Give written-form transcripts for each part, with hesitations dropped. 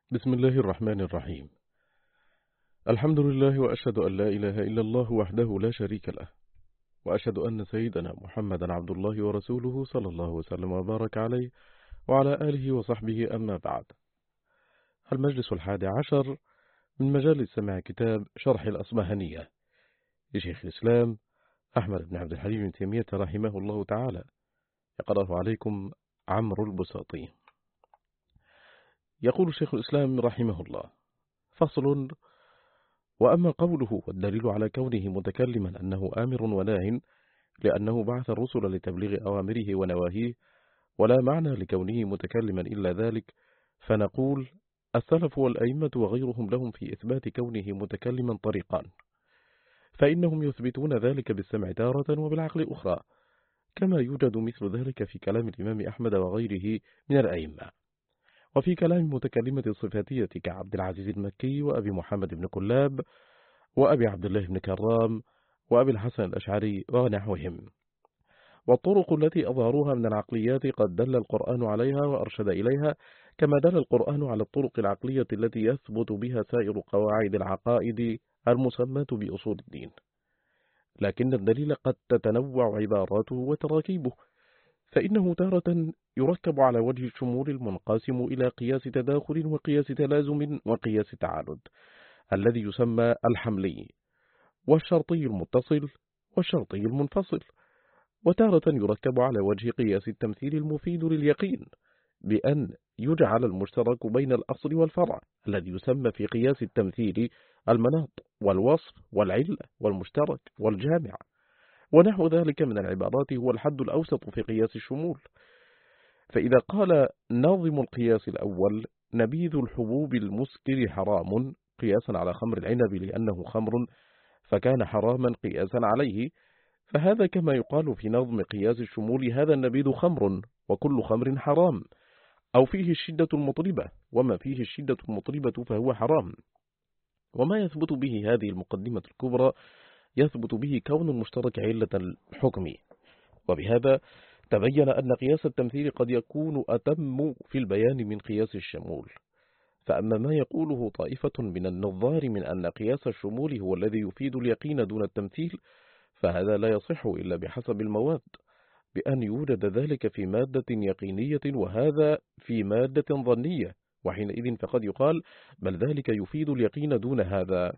بسم الله الرحمن الرحيم. الحمد لله وأشهد أن لا إله إلا الله وحده لا شريك له، وأشهد أن سيدنا محمدا عبد الله ورسوله صلى الله وسلم وبارك عليه وعلى آله وصحبه، أما بعد. المجلس 11 من مجالس سماع كتاب شرح الأصبهانية لشيخ الإسلام أحمد بن عبد الحليم بن تيمية رحمه الله تعالى، يقرأه عليكم عمرو البساطي. يقول شيخ الإسلام رحمه الله: فصل. وأما قوله والدليل على كونه متكلما أنه آمر وناه، لأنه بعث الرسل لتبليغ أوامره ونواهيه، ولا معنى لكونه متكلما إلا ذلك، فنقول: السلف والأئمة وغيرهم لهم في إثبات كونه متكلما طريقان، فإنهم يثبتون ذلك بالسمع تارة وبالعقل أخرى، كما يوجد مثل ذلك في كلام الإمام أحمد وغيره من الأئمة، وفي كلام متكلمة الصفاتية كعبد العزيز المكي وأبي محمد بن كلاب وأبي عبد الله بن كرام وأبي الحسن الأشعري ونحوهم. والطرق التي أظهروها من العقليات قد دل القرآن عليها وأرشد إليها، كما دل القرآن على الطرق العقلية التي يثبت بها سائر قواعد العقائد المسماة بأصول الدين. لكن الدليل قد تتنوع عباراته وتراكيبه، فإنه تارة يركب على وجه الشمول المنقسم إلى قياس تداخل وقياس تلازم وقياس تعارض، الذي يسمى الحملي، والشرطي المتصل والشرطي المنفصل. وتارة يركب على وجه قياس التمثيل المفيد لليقين، بأن يجعل المشترك بين الأصل والفرع، الذي يسمى في قياس التمثيل المناط والوصف والعلة والمشترك والجامع، ونحو ذلك من العبارات هو الحد الأوسط في قياس الشمول. فإذا قال ناظم القياس الأول: نبيذ الحبوب المسكر حرام، قياسا على خمر العنب لأنه خمر فكان حراما قياسا عليه، فهذا كما يقال في نظم قياس الشمول: هذا النبيذ خمر وكل خمر حرام، أو فيه الشدة المطربة، وما فيه الشدة المطربة فهو حرام. وما يثبت به هذه المقدمة الكبرى يثبت به كون المشترك علة الحكم. وبهذا تبين أن قياس التمثيل قد يكون أتم في البيان من قياس الشمول. فأما ما يقوله طائفة من النظار من أن قياس الشمول هو الذي يفيد اليقين دون التمثيل، فهذا لا يصح إلا بحسب المواد، بأن يوجد ذلك في مادة يقينية وهذا في مادة ظنية، وحينئذ فقد يقال بل ذلك يفيد اليقين دون هذا.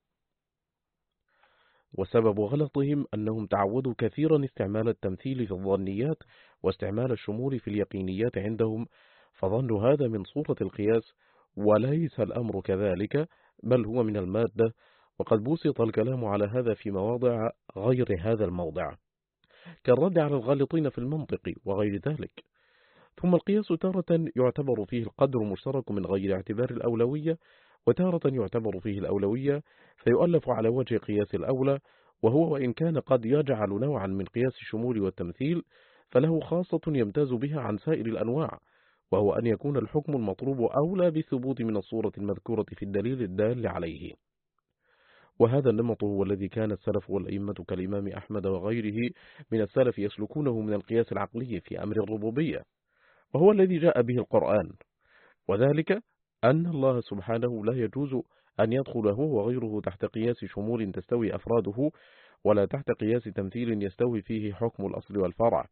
وسبب غلطهم أنهم تعودوا كثيرا استعمال التمثيل في الظنيات واستعمال الشمول في اليقينيات عندهم، فظنوا هذا من صورة القياس، وليس الأمر كذلك، بل هو من المادة، وقد بسط الكلام على هذا في مواضع غير هذا الموضع، كالرد على الغالطين في المنطق وغير ذلك. ثم القياس تارة يعتبر فيه القدر المشترك من غير اعتبار الأولوية، وتارة يعتبر فيه الأولوية فيؤلف على وجه قياس الأولى، وهو وإن كان قد يجعل نوعا من قياس الشمول والتمثيل، فله خاصة يمتاز بها عن سائر الأنواع، وهو أن يكون الحكم المطلوب أولى بالثبوت من الصورة المذكورة في الدليل الدال عليه. وهذا النمط هو الذي كان السلف والأئمة كالإمام أحمد وغيره من السلف يسلكونه من القياس العقلي في أمر الربوبية، وهو الذي جاء به القرآن، وذلك أن الله سبحانه لا يجوز أن يدخل هو وغيره تحت قياس شمول تستوي أفراده، ولا تحت قياس تمثيل يستوي فيه حكم الأصل والفرع،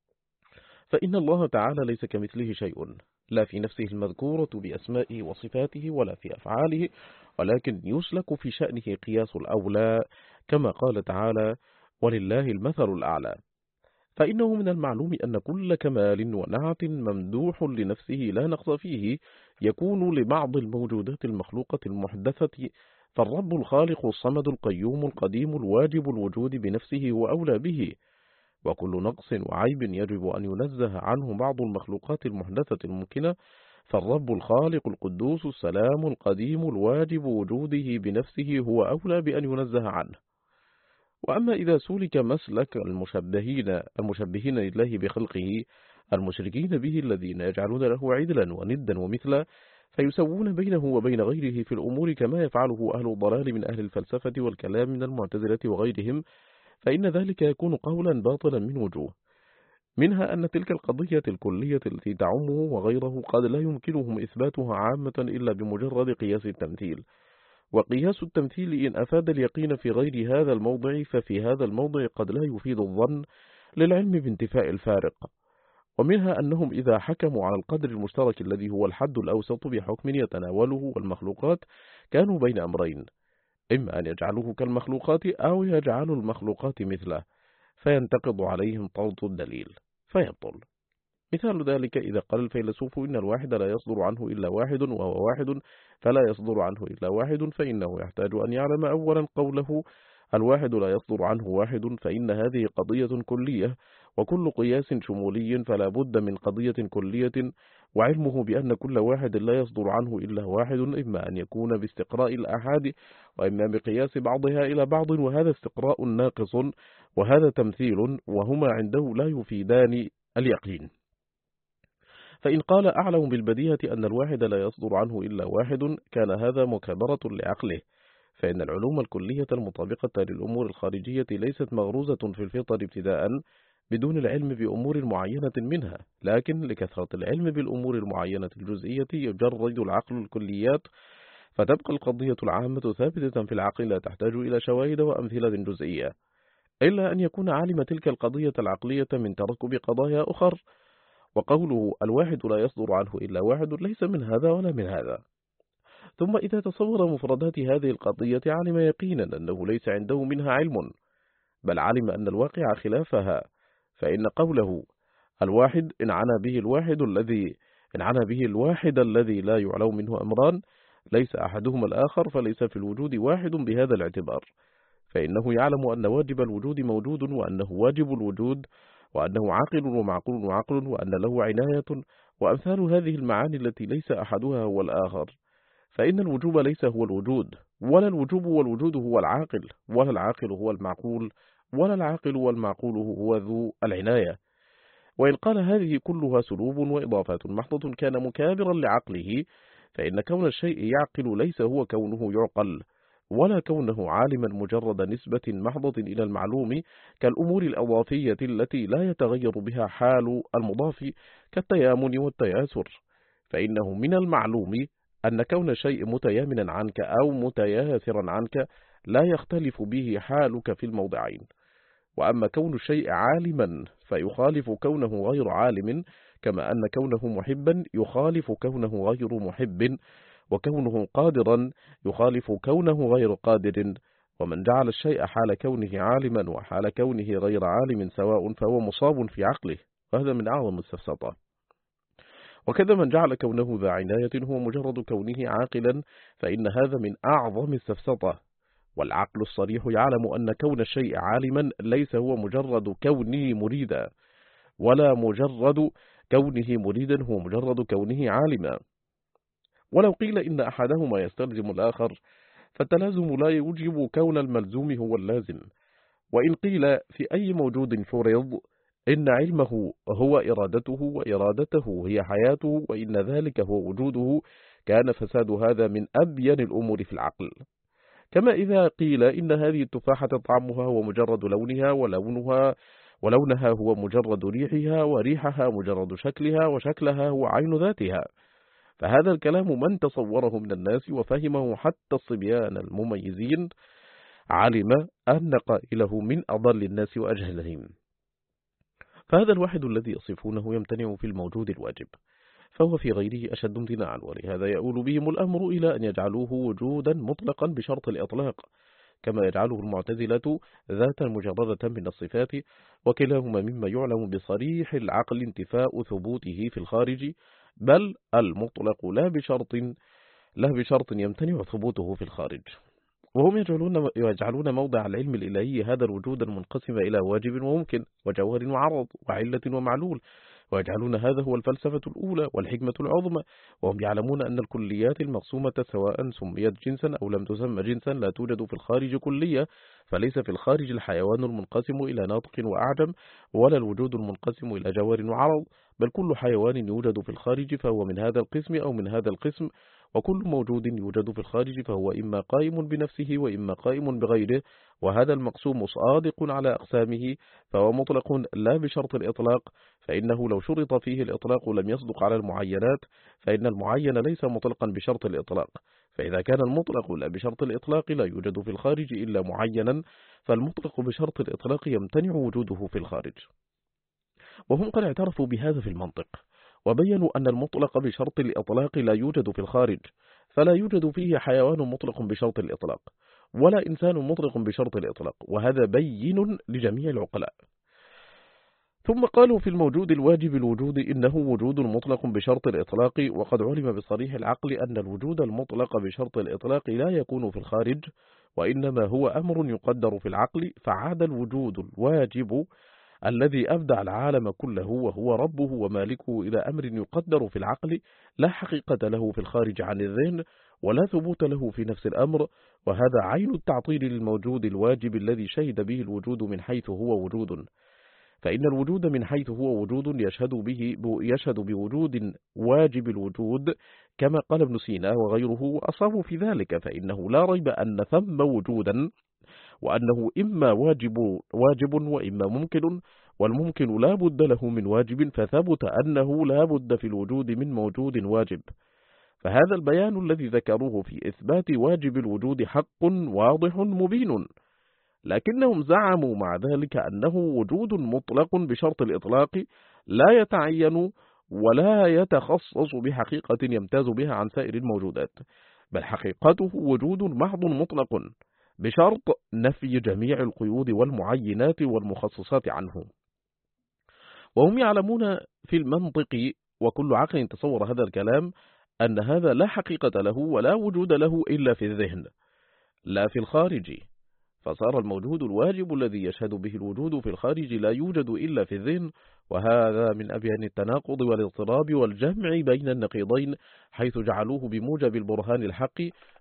فإن الله تعالى ليس كمثله شيء، لا في نفسه المذكورة بأسمائه وصفاته ولا في أفعاله، ولكن يسلك في شأنه قياس الأولى، كما قال تعالى: ولله المثل الأعلى. فإنه من المعلوم أن كل كمال ونعت ممدوح لنفسه لا نقص فيه يكون لبعض الموجودات المخلوقة المحدثة، فالرب الخالق الصمد القيوم القديم الواجب الوجود بنفسه هو أولى به، وكل نقص وعيب يجب أن ينزه عنه بعض المخلوقات المحدثة الممكنة، فالرب الخالق القدوس السلام القديم الواجب وجوده بنفسه هو أولى بأن ينزه عنه. وأما إذا سلك مسلك المشبهين لله بخلقه المشركين به الذين يجعلون له عدلا وندا ومثلا، فيسوون بينه وبين غيره في الأمور كما يفعله أهل الضلال من أهل الفلسفة والكلام من المعتزلة وغيرهم، فإن ذلك يكون قولا باطلا من وجوه. منها أن تلك القضية الكلية التي تعمه وغيره قد لا يمكنهم إثباتها عامة إلا بمجرد قياس التمثيل، وقياس التمثيل إن أفاد اليقين في غير هذا الموضع ففي هذا الموضع قد لا يفيد الظن للعلم بانتفاء الفارق. ومنها أنهم إذا حكموا على القدر المشترك الذي هو الحد الأوسط بحكم يتناوله والمخلوقات كانوا بين أمرين، إما أن يجعلوه كالمخلوقات أو يجعلوا المخلوقات مثله، فينتقض عليهم طرد الدليل فيبطل. مثال ذلك إذا قال الفيلسوف إن الواحد لا يصدر عنه إلا واحد وهو واحد فلا يصدر عنه إلا واحد، فإنه يحتاج أن يعلم أولا قوله الواحد لا يصدر عنه واحد فإن هذه قضية كلية، وكل قياس شمولي فلا بد من قضية كلية، وعلمه بأن كل واحد لا يصدر عنه إلا واحد إما أن يكون باستقراء الآحاد وإما بقياس بعضها إلى بعض، وهذا استقراء ناقص وهذا تمثيل، وهما عنده لا يفيدان اليقين. فإن قال أعلم بالبديهة أن الواحد لا يصدر عنه إلا واحد كان هذا مكابرة لعقله، فإن العلوم الكلية المطابقة للأمور الخارجية ليست مغروزة في الفطر ابتداء بدون العلم بأمور معينة منها، لكن لكثرة العلم بالأمور المعينة الجزئية يجرد العقل الكليات، فتبقى القضية العامة ثابتة في العقل لا تحتاج إلى شواهد وأمثلة جزئية، إلا أن يكون عالم تلك القضية العقلية من تركب قضايا أخر. وقوله الواحد لا يصدر عنه إلا واحد ليس من هذا ولا من هذا. ثم إذا تصور مفردات هذه القضية علم يقينا أنه ليس عنده منها علم، بل علم أن الواقع خلافها، فإن قوله الواحد إن عنى به الواحد الذي لا يعلم منه أمران ليس أحدهما الآخر، فليس في الوجود واحد بهذا الاعتبار، فإنه يعلم أن واجب الوجود موجود وأنه واجب الوجود وأنه عاقل ومعقول وعقل وأن له عناية وأمثال هذه المعاني التي ليس أحدها هو الآخر، فإن الوجوب ليس هو الوجود، ولا الوجوب والوجود هو العاقل، ولا العاقل هو المعقول، ولا العاقل والمعقول هو ذو العناية. وإن قال هذه كلها سلوب وإضافات محضة كان مكابرا لعقله، فإن كون الشيء يعقل ليس هو كونه يعقل، ولا كونه عالما مجرد نسبة محضة إلى المعلوم كالأمور الأضافية التي لا يتغير بها حال المضاف كالتيامن والتياسر، فإنه من المعلوم أن كون الشيء متيامنا عنك أو متياثرا عنك لا يختلف به حالك في الموضعين. وأما كون الشيء عالما فيخالف كونه غير عالم، كما أن كونه محبا يخالف كونه غير محب، وكونه قادرا يخالف كونه غير قادر، ومن جعل الشيء حال كونه عالما وحال كونه غير عالم سواء فهو مصاب في عقله، وهذا من أعظم السفسطة. وكذا من جعل كونه ذا عناية هو مجرد كونه عاقلا، فإن هذا من أعظم السفسطة. والعقل الصريح يعلم أن كون الشيء عالما ليس هو مجرد كونه مريدا، ولا مجرد كونه مريدا هو مجرد كونه عالما. ولو قيل إن أحدهما يستلزم الآخر فالتلازم لا يوجب كون الملزوم هو اللازم. وإن قيل في أي موجود فرض إن علمه هو إرادته وإرادته هي حياته وإن ذلك هو وجوده، كان فساد هذا من أبين الأمور في العقل. كما إذا قيل إن هذه التفاحة طعمها هو مجرد لونها، ولونها هو مجرد ريحها، وريحها مجرد شكلها، وشكلها هو عين ذاتها، فهذا الكلام من تصوره من الناس وفهمه حتى الصبيان المميزين علم أن قائله من أضل الناس وأجهلهم. فهذا الواحد الذي يصفونه يمتنع في الموجود الواجب، فهو في غيره أشد امتناعا، ولهذا يؤول بهم الأمر إلى أن يجعلوه وجودا مطلقا بشرط الإطلاق، كما يجعله المعتزلة ذاتا مجردة من الصفات، وكلاهما مما يعلم بصريح العقل انتفاء ثبوته في الخارج، بل المطلق لا بشرط يمتنع ثبوته في الخارج. وهم يجعلون موضع العلم الإلهي هذا الوجود المنقسم إلى واجب وممكن وجوهر وعرض وعلة ومعلول، ويجعلون هذا هو الفلسفة الأولى والحكمة العظمى، وهم يعلمون أن الكليات المقسومة سواء سميت جنسا أو لم تسمى جنسا لا توجد في الخارج كلية، فليس في الخارج الحيوان المنقسم إلى ناطق وأعجم، ولا الوجود المنقسم إلى جوهر وعرض، بل كل حيوان يوجد في الخارج فهو من هذا القسم أو من هذا القسم، وكل موجود يوجد في الخارج فهو إما قائم بنفسه وإما قائم بغيره، وهذا المقسوم صادق على أقسامه، فهو مطلق لا بشرط الإطلاق، فإنه لو شرط فيه الإطلاق لم يصدق على المعينات، فإن المعين ليس مطلقا بشرط الإطلاق، فإذا كان المطلق لا بشرط الإطلاق لا يوجد في الخارج إلا معينا، فالمطلق بشرط الإطلاق يمتنع وجوده في الخارج. وهم قد اعترفوا بهذا في المنطق، وبينوا أن المطلق بشرط الإطلاق لا يوجد في الخارج، فلا يوجد فيه حيوان مطلق بشرط الإطلاق، ولا إنسان مطلق بشرط الإطلاق، وهذا بين لجميع العقلاء. ثم قالوا في الموجود الواجب الوجود إنه وجود مطلق بشرط الإطلاق، وقد علم بصريح العقل أن الوجود المطلق بشرط الإطلاق لا يكون في الخارج، وإنما هو أمر يقدر في العقل، فعاد الوجود الواجب الذي أبدع العالم كله وهو ربه ومالكه إلى أمر يقدر في العقل لا حقيقة له في الخارج عن الذهن، ولا ثبوت له في نفس الأمر، وهذا عين التعطيل للموجود الواجب الذي شهد به الوجود من حيث هو وجود. فإن الوجود من حيث هو وجود يشهد بوجود واجب الوجود، كما قال ابن سينا وغيره وأصابوا في ذلك، فإنه لا ريب أن ثم وجودا، وأنه إما واجب وإما ممكن، والممكن لا بد له من واجب، فثبت أنه لا بد في الوجود من موجود واجب. فهذا البيان الذي ذكروه في إثبات واجب الوجود حق واضح مبين، لكنهم زعموا مع ذلك أنه وجود مطلق بشرط الإطلاق لا يتعين ولا يتخصص بحقيقة يمتاز بها عن سائر الموجودات، بل حقيقته وجود محض مطلق بشرط نفي جميع القيود والمعينات والمخصصات عنه. وهم يعلمون في المنطق، وكل عقل تصور هذا الكلام، أن هذا لا حقيقة له ولا وجود له إلا في الذهن لا في الخارج، فصار الموجود الواجب الذي يشهد به الوجود في الخارج لا يوجد إلا في الذهن، وهذا من أبين التناقض والاضطراب والجمع بين النقيضين، حيث جعلوه بموجب البرهان الحق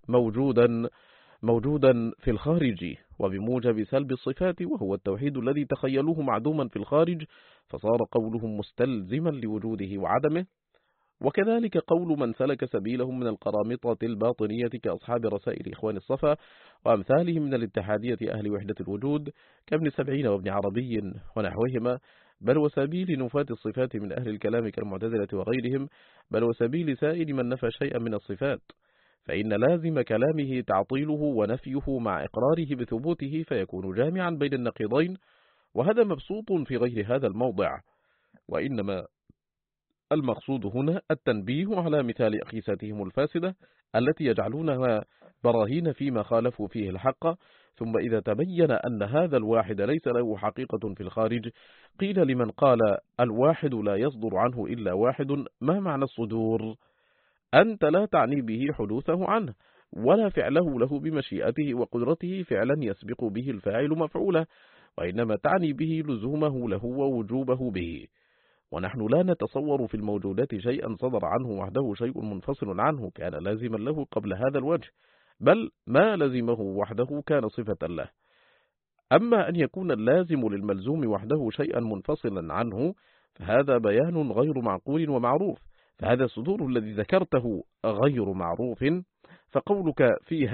موجودا في الخارج، وبموجب سلب الصفات وهو التوحيد الذي تخيلوه معدوما في الخارج، فصار قولهم مستلزما لوجوده وعدمه. وكذلك قول من سلك سبيلهم من القرامطة الباطنية كأصحاب رسائل إخوان الصفا وأمثالهم من الاتحادية أهل وحدة الوجود كابن سبعين وابن عربي ونحوهما، بل وسبيل نفاة الصفات من أهل الكلام كالمعتزلة وغيرهم، بل وسبيل سائر من نفى شيئا من الصفات، فإن لازم كلامه تعطيله ونفيه مع إقراره بثبوته، فيكون جامعا بين النقيضين، وهذا مبسوط في غير هذا الموضع. وإنما المقصود هنا التنبيه على مثال أقيستهم الفاسدة التي يجعلونها براهين فيما خالفوا فيه الحق، ثم إذا تبين أن هذا الواحد ليس له حقيقة في الخارج، قيل لمن قال الواحد لا يصدر عنه إلا واحد: ما معنى الصدور؟ أنت لا تعني به حدوثه عنه، ولا فعله له بمشيئته وقدرته فعلا يسبق به الفاعل مفعوله، وإنما تعني به لزومه له ووجوبه به. ونحن لا نتصور في الموجودات شيئا صدر عنه وحده شيء منفصل عنه كان لازما له قبل هذا الوجه، بل ما لزمه وحده كان صفة له. أما أن يكون اللازم للملزوم وحده شيئا منفصلا عنه فهذا بيان غير معقول ومعروف، فهذا الصدور الذي ذكرته غير معروف. فقولك في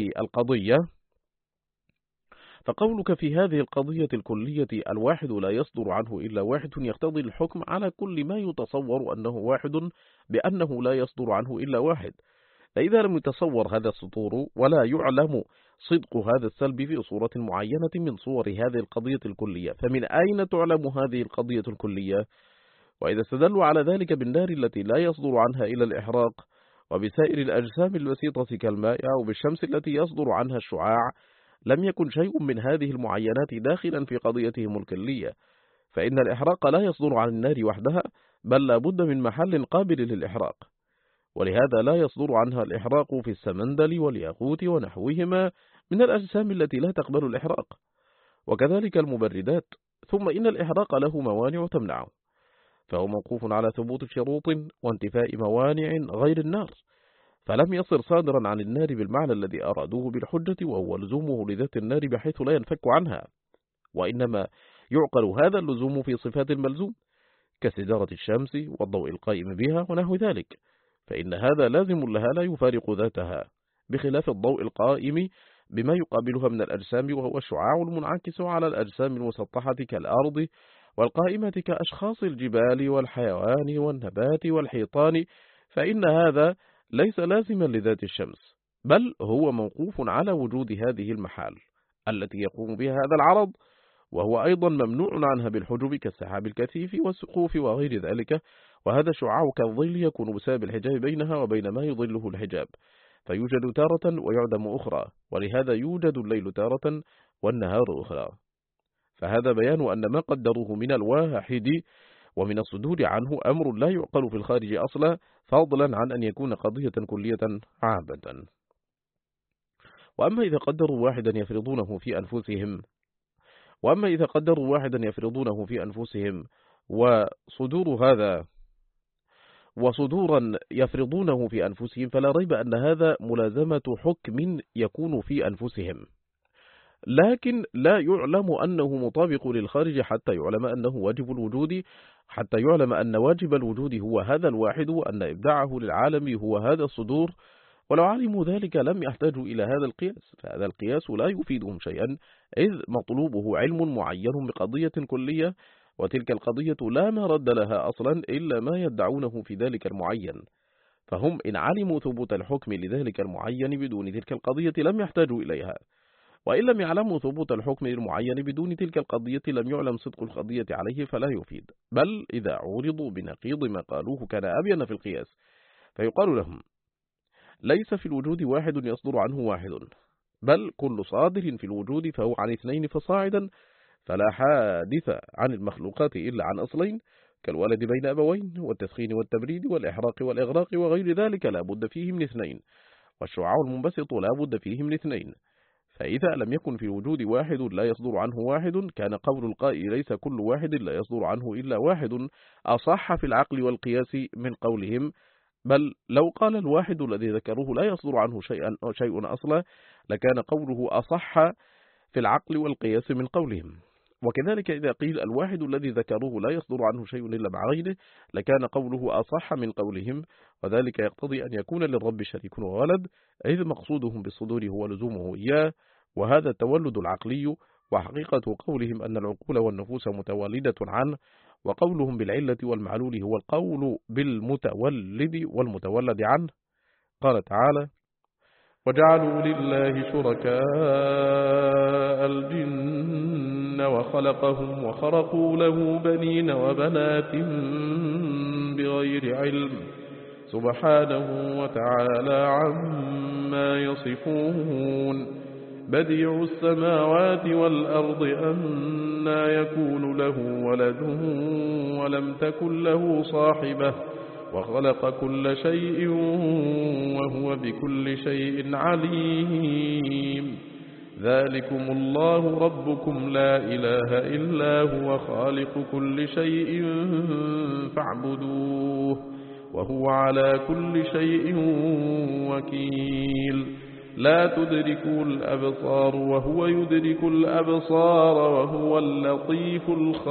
هذه القضية الكلية الواحد لا يصدر عنه إلا واحد يقتضي الحكم على كل ما يتصور أنه واحد بأنه لا يصدر عنه إلا واحد، فإذا لم يتصور هذا الصدور ولا يعلم صدق هذا السلب في صورة معينة من صور هذه القضية الكلية، فمن أين تعلم هذه القضية الكلية؟ وإذا استدلوا على ذلك بالنار التي لا يصدر عنها إلا الإحراق، وبسائر الأجسام البسيطة كالماء، أو بالشمس التي يصدر عنها الشعاع، لم يكن شيء من هذه المعينات داخلا في قضيتهم الكلية، فإن الإحراق لا يصدر عن النار وحدها، بل لا بد من محل قابل للإحراق، ولهذا لا يصدر عنها الإحراق في السمندل والياقوت ونحوهما من الأجسام التي لا تقبل الإحراق، وكذلك المبردات. ثم إن الإحراق له موانع تمنعه، فهو موقوف على ثبوت شروط وانتفاء موانع غير النار، فلم يصر صادرا عن النار بالمعنى الذي أرادوه بالحجة، وهو لزومه لذات النار بحيث لا ينفك عنها، وإنما يعقل هذا اللزوم في صفات الملزوم كاستدارة الشمس والضوء القائم بها ونحو ذلك، فإن هذا لازم لها لا يفارق ذاتها، بخلاف الضوء القائم بما يقابلها من الأجسام، وهو الشعاع المنعكس على الأجسام المسطحة كالأرض، والقائمة كأشخاص الجبال والحيوان والنبات والحيطان، فإن هذا ليس لازما لذات الشمس، بل هو موقوف على وجود هذه المحال التي يقوم بها هذا العرض، وهو أيضا ممنوع عنها بالحجب كالسحاب الكثيف والسقوف وغير ذلك. وهذا الشعاع كالظل يكون بسبب الحجاب بينها وبين ما يظله الحجاب، فيوجد تارة ويعدم أخرى، ولهذا يوجد الليل تارة والنهار أخرى. فهذا بيان أن ما قدروه من الواحد ومن الصدور عنه أمر لا يعقل في الخارج أصلا، فضلا عن أن يكون قضية كلية عامة. وأما إذا قدروا واحدا يفرضونه في أنفسهم وصدورا يفرضونه في أنفسهم، فلا ريب أن هذا ملازمة حكم يكون في أنفسهم، لكن لا يعلم أنه مطابق للخارج حتى يعلم أنه واجب الوجود، حتى يعلم أن واجب الوجود هو هذا الواحد، وأن إبداعه للعالم هو هذا الصدور. ولو علموا ذلك لم يحتاجوا إلى هذا القياس، فهذا القياس لا يفيدهم شيئا، إذ مطلوبه علم معين بقضية كلية، وتلك القضية لا مرد لها أصلا إلا ما يدعونه في ذلك المعين. فهم إن علموا ثبوت الحكم لذلك المعين بدون تلك القضية لم يحتاجوا إليها، وإن لم يعلموا ثبوت الحكم المعين بدون تلك القضية لم يعلم صدق القضية عليه فلا يفيد، بل إذا عورضوا بنقيض ما قالوه كان أبين في القياس، فيقال لهم: ليس في الوجود واحد يصدر عنه واحد، بل كل صادر في الوجود فهو عن اثنين فصاعدا، فلا حادث عن المخلوقات إلا عن أصلين، كالولد بين أبوين والتسخين والتبريد والإحراق والإغراق وغير ذلك لا بد فيه من اثنين، والشعاع المنبسط لا بد فيه من اثنين. فإذا لم يكن في الوجود واحد لا يصدر عنه واحد، كان قول القائل ليس كل واحد لا يصدر عنه إلا واحد أصح في العقل والقياس من قولهم، بل لو قال الواحد الذي ذكروه لا يصدر عنه شيء أصلا لكان قوله أصح في العقل والقياس من قولهم. وكذلك إذا قيل الواحد الذي ذكروه لا يصدر عنه شيء إلا مع غيره لكان قوله أصح من قولهم، وذلك يقتضي أن يكون للرب شريك وولد، إذ مقصودهم بالصدور هو لزومه إياه، وهذا التولد العقلي، وحقيقة قولهم أن العقول والنفوس متولدة عنه، وقولهم بالعلة والمعلول هو القول بالمتولد والمتولد عنه. قال تعالى: وجعلوا لله شركاء الجن وخلقهم وخرقوا له بنين وبنات بغير علم سبحانه وتعالى عما يصفون. بديع السماوات والأرض أنى يكون له ولد ولم تكن له صاحبة وخلق كل شيء وهو بكل شيء عليم. ذلكم الله ربكم لا إله إلا هو خالق كل شيء فاعبدوه وهو على كل شيء وكيل. لا تدركوا الأبصار وهو يدرك الأبصار وهو اللطيف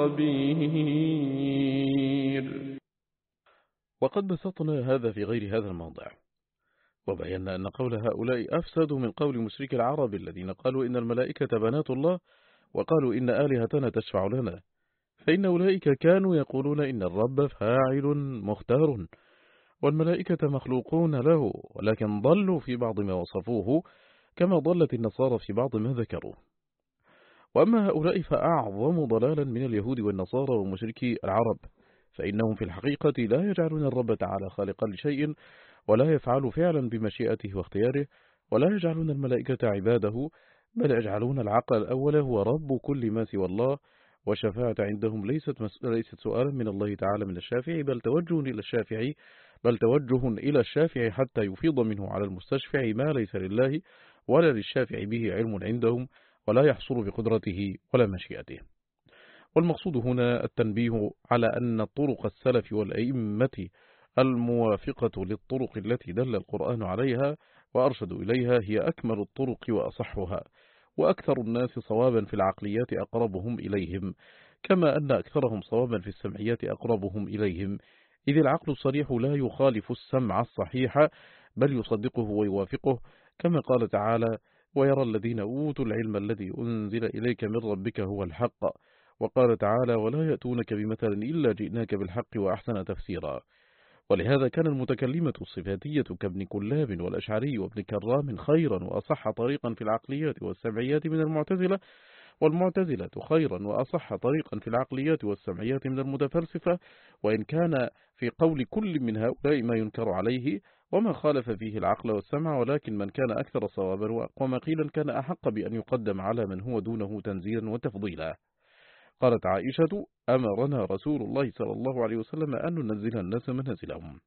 الخبير. وقد بسطنا هذا في غير هذا الموضع، وبينا أن قول هؤلاء أفسد من قول مشرك العرب الذين قالوا إن الملائكة بنات الله وقالوا إن آلهتنا تشفع لنا، فإن أولئك كانوا يقولون إن الرب فاعل مختار والملائكة مخلوقون له، ولكن ضلوا في بعض ما وصفوه كما ضلت النصارى في بعض ما ذكروا. وأما هؤلاء فأعظم ضلالا من اليهود والنصارى ومشركي العرب، فإنهم في الحقيقة لا يجعلون الرب تعالى خالقا لشيء، ولا يفعل فعلا بمشيئته واختياره، ولا يجعلون الملائكة عباده، بل يجعلون العقل الأول هو رب كل ما سوى الله. والشفاعة عندهم ليست سؤالا من الله تعالى من الشافع، بل توجه إلى الشافع حتى يفيض منه على المستشفع ما ليس لله ولا للشافع به علم عندهم، ولا يحصل بقدرته ولا مشيئته. والمقصود هنا التنبيه على أن طرق السلف والأئمة الموافقة للطرق التي دل القرآن عليها وأرشدوا إليها هي أكمل الطرق وأصحها، وأكثر الناس صوابا في العقليات أقربهم إليهم، كما أن أكثرهم صوابا في السمعيات أقربهم إليهم، إذ العقل الصريح لا يخالف السمع الصحيح بل يصدقه ويوافقه، كما قال تعالى: ويرى الذين أوتوا العلم الذي أنزل إليك من ربك هو الحق. وقال تعالى: ولا يأتونك بمثل إلا جئناك بالحق وأحسن تفسيرا. ولهذا كان المتكلمة الصفاتية كابن كلاب والأشعري وابن كرام خيرا وأصح طريقا في العقليات والسمعيات من المعتزلة، والمعتزلة خيرا وأصح طريقا في العقليات والسمعيات من المتفلسفة، وإن كان في قول كل من هؤلاء ما ينكر عليه وما خالف فيه العقل والسمع، ولكن من كان أكثر صوابا وأقوم قيلا كان أحق بأن يقدم على من هو دونه تنزيلا وتفضيلا. قالت عائشة: أمرنا رسول الله صلى الله عليه وسلم أن ننزل الناس منازلهم،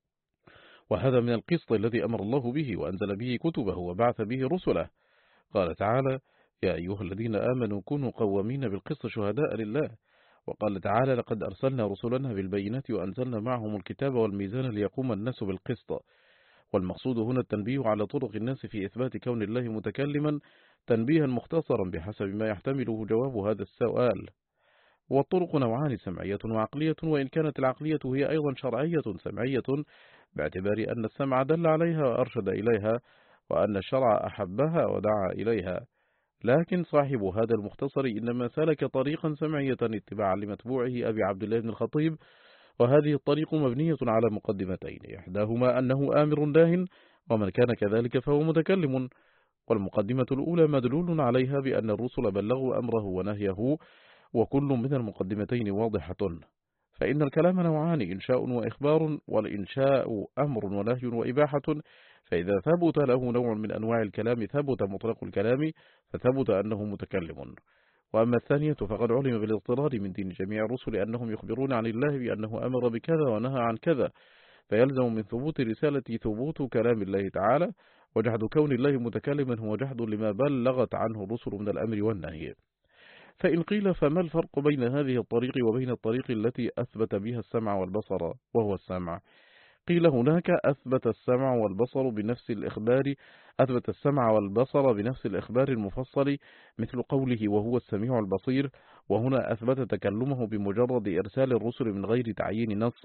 وهذا من القسط الذي أمر الله به وأنزل به كتبه وبعث به رسله. قال تعالى: يا أيها الذين آمنوا كونوا قوامين بالقسط شهداء لله. وقال تعالى: لقد أرسلنا رسلنا بالبينات وأنزلنا معهم الكتاب والميزان ليقوم الناس بالقسط. والمقصود هنا التنبيه على طرق الناس في إثبات كون الله متكلما، تنبيها مختصرا بحسب ما يحتمله جواب هذا السؤال. والطرق نوعان: سمعية وعقلية، وإن كانت العقلية هي أيضا شرعية سمعية، باعتبار أن السمع دل عليها وأرشد إليها، وأن الشرع أحبها ودعا إليها. لكن صاحب هذا المختصر إنما سلك طريقا سمعية اتباعا لمتبوعه أبي عبد الله بن الخطيب، وهذه الطريق مبنية على مقدمتين: إحداهما أنه آمر ناه، ومن كان كذلك فهو متكلم. والمقدمة الأولى مدلول عليها بأن الرسل بلغوا أمره ونهيه، وكل من المقدمتين واضحة. فإن الكلام نوعان: إنشاء وإخبار، والإنشاء أمر ونهي وإباحة. فإذا ثبت له نوع من أنواع الكلام ثبت مطلق الكلام، فثبت أنه متكلم. وأما الثانية فقد علم بالاضطرار من دين جميع الرسل أنهم يخبرون عن الله بأنه أمر بكذا ونهى عن كذا، فيلزم من ثبوت رسالة ثبوت كلام الله تعالى، وجحد كون الله متكلما هو جحد لما بلغت عنه الرسل من الأمر والنهي. فإن قيل فما الفرق بين هذه الطريق وبين الطريق التي أثبت بها السمع والبصر وهو السمع؟ قيل هناك أثبت السمع والبصر بنفس الإخبار، أثبت السمع والبصر بنفس الإخبار المفصل، مثل قوله وهو السميع البصير، وهنا أثبت تكلمه بمجرد إرسال الرسل من غير تعيين نص،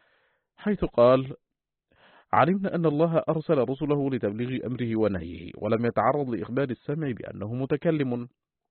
حيث قال: علمنا أن الله أرسل رسله لتبليغ أمره ونهيه، ولم يتعرض لإخبار السمع بأنه متكلم.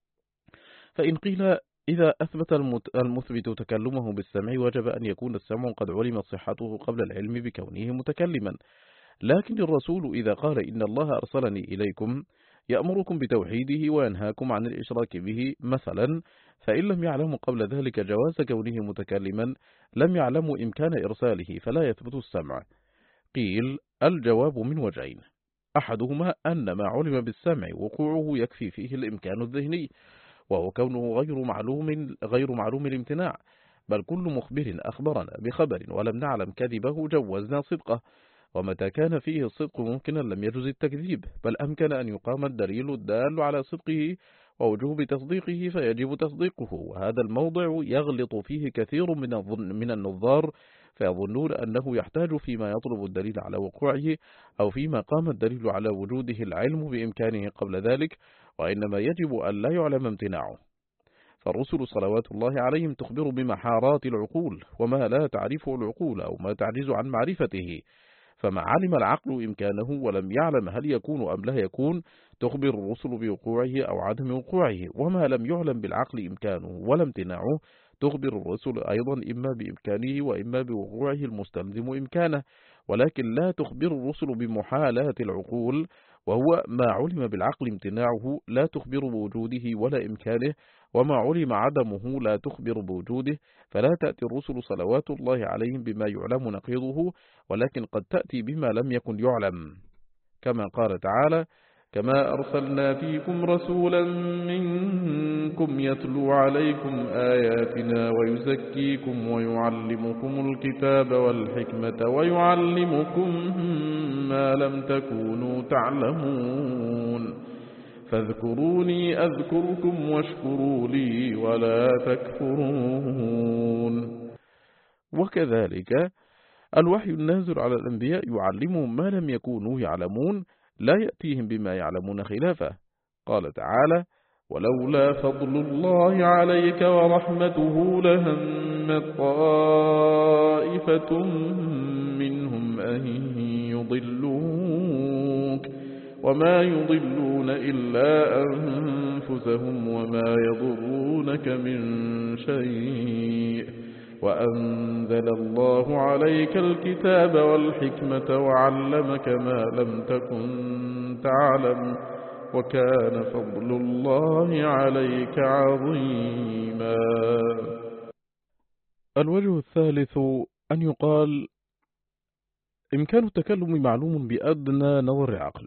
فإن قيل إذا أثبت المثبت تكلمه بالسمع وجب أن يكون السمع قد علم صحته قبل العلم بكونه متكلما. لكن الرسول إذا قال إن الله أرسلني إليكم يأمركم بتوحيده وينهاكم عن الإشراك به مثلا، فإن لم يعلموا قبل ذلك جواز كونه متكلما لم يعلموا إمكان إرساله فلا يثبت السمع. قيل: الجواب من وجهين: أحدهما أن ما علم بالسمع وقوعه يكفي فيه الإمكان الذهني، وهو كونه غير معلوم الامتناع، بل كل مخبر أخبرنا بخبر ولم نعلم كذبه جوزنا صدقه، ومتى كان فيه الصدق ممكنا لم يجز التكذيب، بل أمكن أن يقام الدليل الدال على صدقه ووجوب تصديقه فيجب تصديقه. وهذا الموضع يغلط فيه كثير من النظار، فيظنون أنه يحتاج فيما يطلب الدليل على وقوعه أو فيما قام الدليل على وجوده العلم بإمكانه قبل ذلك، وإنما يجب أن لا يعلم امتناعه. فالرسل صلوات الله عليهم تخبر بمحارات العقول وما لا تعرفه العقول أو ما تعجز عن معرفته، فما علم العقل إمكانه ولم يعلم هل يكون أم لا يكون تخبر الرسل بوقوعه أو عدم وقوعه، وما لم يعلم بالعقل إمكانه ولا امتناعه تخبر الرسل أيضا إما بإمكانه وإما بوقوعه المستلزم إمكانه، ولكن لا تخبر الرسل بمحالات العقول، وهو ما علم بالعقل امتناعه لا تخبر بوجوده ولا إمكانه، وما علم عدمه لا تخبر بوجوده، فلا تأتي الرسل صلوات الله عليهم بما يعلم نقيضه، ولكن قد تأتي بما لم يكن يعلم، كما قال تعالى: كما أرسلنا فيكم رسولا منكم يتلو عليكم آياتنا ويزكيكم ويعلمكم الكتاب والحكمة ويعلمكم ما لم تكونوا تعلمون فاذكروني أذكركم واشكروا لي ولا تكفرون. وكذلك الوحي النازل على الأنبياء يعلمهم ما لم يكونوا يعلمون، لا يأتيهم بما يعلمون خلافه. قال تعالى: ولولا فضل الله عليك ورحمته لهم طائفة منهم أن يضلوك وما يضلون إلا أنفسهم وما يضرونك من شيء وأنزل الله عليك الكتاب والحكمة وعلمك ما لم تكن تعلم وكان فضل الله عليك عظيما. الوجه الثالث أن يقال إمكان التكلم معلوم بأدنى نظر عقل،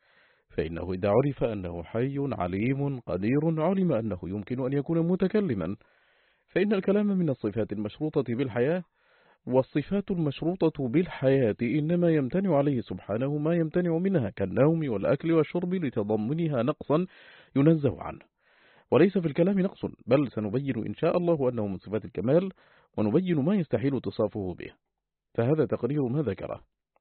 فإنه إذا عرف أنه حي عليم قدير علم أنه يمكن أن يكون متكلما، فإن الكلام من الصفات المشروطة بالحياة، والصفات المشروطة بالحياة إنما يمتنع عليه سبحانه ما يمتنع منها كالنوم والأكل والشرب لتضمنها نقصا ينزه عنه، وليس في الكلام نقص، بل سنبين إن شاء الله أنه من صفات الكمال ونبين ما يستحيل اتصافه به، فهذا تقرير ما ذكره.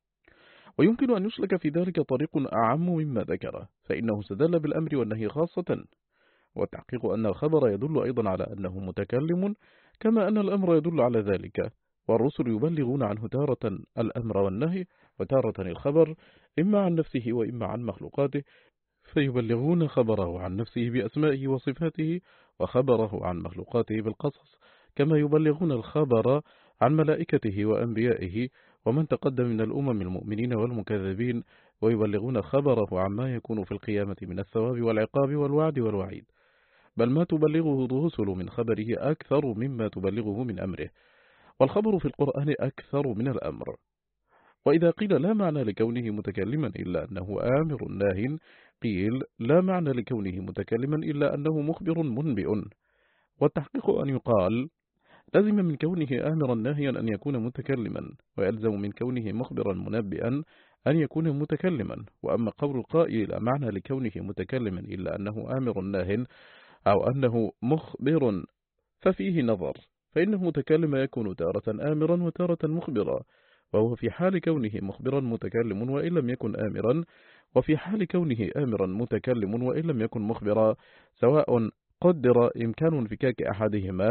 ويمكن أن يسلك في ذلك طريق أعم مما ذكره، فإنه استدل بالأمر والنهي خاصة، والتحقيق أن الخبر يدل أيضا على أنه متكلم كما أن الأمر يدل على ذلك، والرسل يبلغون عنه تارة الأمر والنهي وتارة الخبر إما عن نفسه وإما عن مخلوقاته، فيبلغون خبره عن نفسه بأسمائه وصفاته وخبره عن مخلوقاته بالقصص، كما يبلغون الخبر عن ملائكته وأنبيائه ومن تقدم من الأمم المؤمنين والمكذبين، ويبلغون خبره عما يكون في القيامة من الثواب والعقاب والوعد والوعيد، بل ما تبلغه الرسل من خبره أكثر مما تبلغه من أمره، والخبر في القرآن أكثر من الأمر. وإذا قيل لا معنى لكونه متكلما إلا أنه آمر ناه، قيل لا معنى لكونه متكلما إلا أنه مخبر منبئ، والتحقيق أن يقال لازم من كونه آمرا ناهيا أن يكون متكلما، ويلزم من كونه مخبرا منبئا أن يكون متكلما. وأما قول القائل لا معنى لكونه متكلما إلا أنه آمر ناه أو أنه مخبر ففيه نظر، فإن المتكلم يكون تارة آمرا وتارة مخبرا، وهو في حال كونه مخبرا متكلم وإن لم يكن آمرا، وفي حال كونه آمرا متكلم وإن لم يكن مخبرا، سواء قدر إمكان انفكاك أحدهما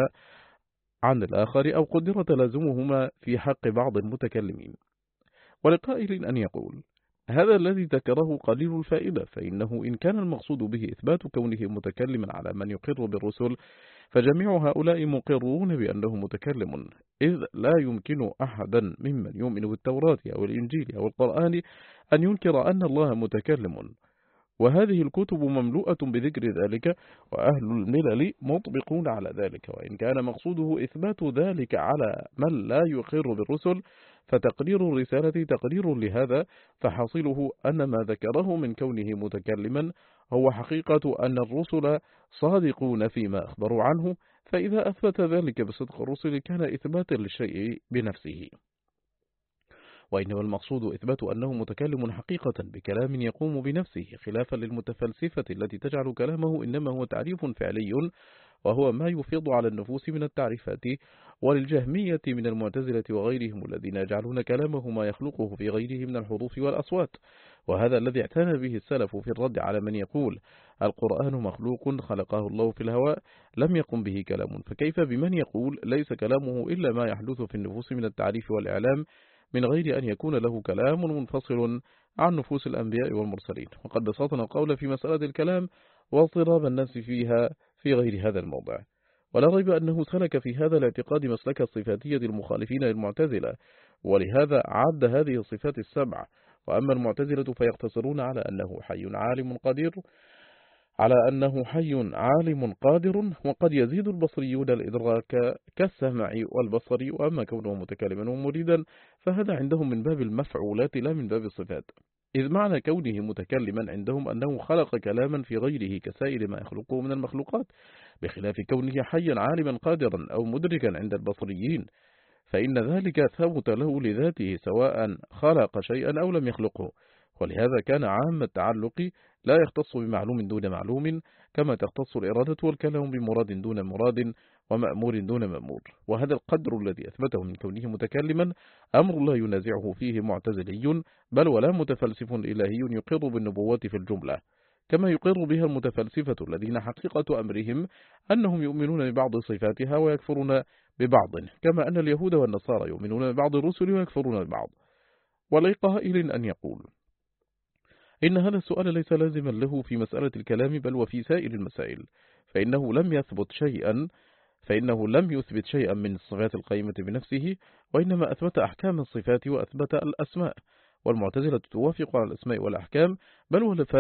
عن الآخر أو قدر تلازمهما في حق بعض المتكلمين. ولقائل أن يقول هذا الذي ذكره قليل الفائدة، فإنه إن كان المقصود به إثبات كونه متكلما على من يقر بالرسل، فجميع هؤلاء مقرون بأنه متكلم، إذ لا يمكن أحدا ممن يؤمن بالتوراة أو الإنجيل أو القرآن أن ينكر أن الله متكلم، وهذه الكتب مملوءة بذكر ذلك، وأهل الملل مطبقون على ذلك. وإن كان مقصوده إثبات ذلك على من لا يقر بالرسل، فتقرير الرسالة تقرير لهذا، فحاصله أن ما ذكره من كونه متكلما هو حقيقة أن الرسل صادقون فيما أخبروا عنه، فإذا أثبت ذلك بصدق الرسل كان إثباتا للشيء بنفسه. وإنما المقصود إثبات أنه متكلم حقيقة بكلام يقوم بنفسه، خلافا للمتفلسفة التي تجعل كلامه إنما هو تعريف فعلي، وهو ما يفيض على النفوس من التعريفات، وللجهمية من المعتزلة وغيرهم الذين يجعلون كلامه ما يخلقه في غيره من الحروف والأصوات. وهذا الذي اعتنى به السلف في الرد على من يقول القرآن مخلوق خلقه الله في الهواء لم يقم به كلام، فكيف بمن يقول ليس كلامه إلا ما يحدث في النفوس من التعريف والإعلام من غير أن يكون له كلام منفصل عن نفوس الأنبياء والمرسلين. وقد بسطنا القول في مسألة الكلام واضطراب الناس فيها في غير هذا الموضع، ولا ريب أنه سلك في هذا الاعتقاد مسلك الصفاتية المخالفين للمعتزلة، ولهذا عد هذه الصفات السبع. وأما المعتزلة فيقتصرون على أنه حي عالم قادر، وقد يزيد البصريون الإدراك كالسمع والبصر، وأما كونه متكلما ومريدا فهذا عندهم من باب المفعولات لا من باب الصفات، إذ معنى كونه متكلما عندهم أنه خلق كلاما في غيره كسائر ما يخلقه من المخلوقات، بخلاف كونه حيا عالما قادرا أو مدركا عند البصريين، فإن ذلك ثبت له لذاته سواء خلق شيئا أو لم يخلقه. ولهذا كان عام التعلق لا يختص بمعلوم دون معلوم، كما تختص الإرادة والكلام بمراد دون مراد ومأمور دون مأمور. وهذا القدر الذي أثبته من كونه متكلما أمر لا ينازعه فيه معتزلي، بل ولا متفلسف إلهي يقر بالنبوة في الجملة، كما يقر بها المتفلسفة الذين حقيقة أمرهم أنهم يؤمنون ببعض صفاتها ويكفرون ببعض، كما أن اليهود والنصارى يؤمنون ببعض الرسل ويكفرون ببعض. ولقائل أن يقول إن هذا السؤال ليس لازما له في مسألة الكلام بل وفي سائر المسائل، فإنه لم يثبت شيئا من الصفات القائمة بنفسه، وإنما أثبت أحكام الصفات وأثبت الأسماء. والمعتزلة توافق على الأسماء والأحكام، بل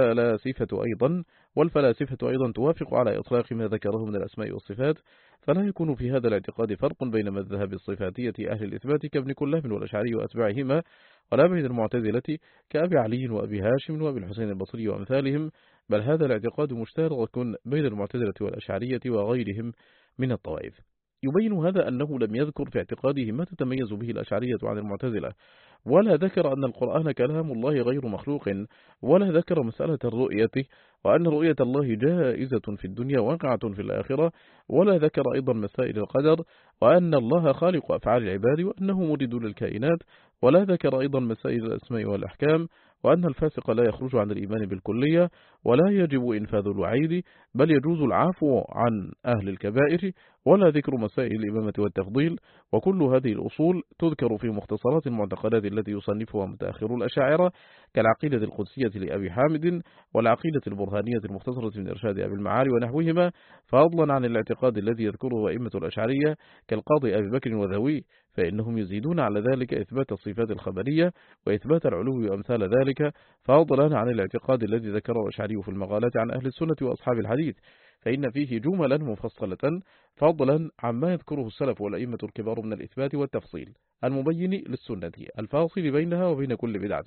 والفلاسفة أيضا توافق على إطلاق ما ذكره من الأسماء والصفات. فلا يكون في هذا الاعتقاد فرق بين مذهب الصفاتية أهل الإثبات كابن كلاب والأشعري وأتباعهما، ولا بين المعتزلة كأبي علي وأبي هاشم وأبي الحسين البصري وأمثالهم، بل هذا الاعتقاد مشترك بين المعتزلة والأشعرية وغيرهم من الطوائف. يبين هذا أنه لم يذكر في اعتقاده ما تتميز به الأشعرية عن المعتزلة، ولا ذكر أن القرآن كلام الله غير مخلوق، ولا ذكر مسألة الرؤية وأن رؤية الله جائزة في الدنيا واقعة في الآخرة، ولا ذكر أيضا مسائل القدر وأن الله خالق أفعال العباد وأنه مريد للكائنات، ولا ذكر أيضا مسائل الأسماء والأحكام وأن الفاسق لا يخرج عن الإيمان بالكلية ولا يجب إنفاذ الوعيد بل يجوز العفو عن أهل الكبائر، ولا ذكر مسائل الإمامة والتفضيل. وكل هذه الأصول تذكر في مختصرات المعتقدات التي يصنفها متأخر الأشاعرة كالعقيدة القدسية لأبي حامد والعقيدة البرهانية المختصرة من إرشاد أبي المعالي ونحوهما، فضلا عن الاعتقاد الذي يذكره أئمة الأشعرية كالقاضي أبي بكر وذوي، فإنهم يزيدون على ذلك إثبات الصفات الخبرية وإثبات العلو وأمثال ذلك، فضلا عن الاعتقاد الذي ذكره الأشعري في المقالات عن أهل السنة وأصحاب الحديث، فإن فيه جملا مفصلة فضلا عما يذكره السلف والأئمة الكبار من الإثبات والتفصيل المبين للسنة الفاصل بينها وبين كل بدعة.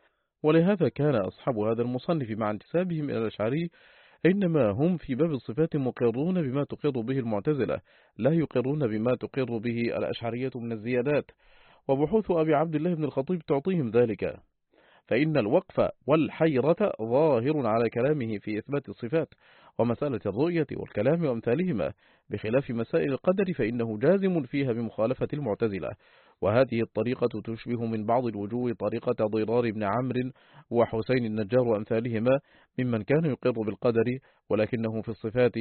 ولهذا كان أصحاب هذا المصنف مع انتسابهم إلى الأشعري إنما هم في باب الصفات مقرون بما تقر به المعتزلة، لا يقرون بما تقر به الأشعرية من الزيادات. وبحوث أبي عبد الله بن الخطيب تعطيهم ذلك، فإن الوقف والحيرة ظاهر على كلامه في إثبات الصفات ومسألة الرؤية والكلام وأمثالهما، بخلاف مسائل القدر فإنه جازم فيها بمخالفة المعتزلة. وهذه الطريقة تشبه من بعض الوجوه طريقة ضرار بن عمرو وحسين النجار وأمثالهما ممن كان يقر بالقدر ولكنه في الصفات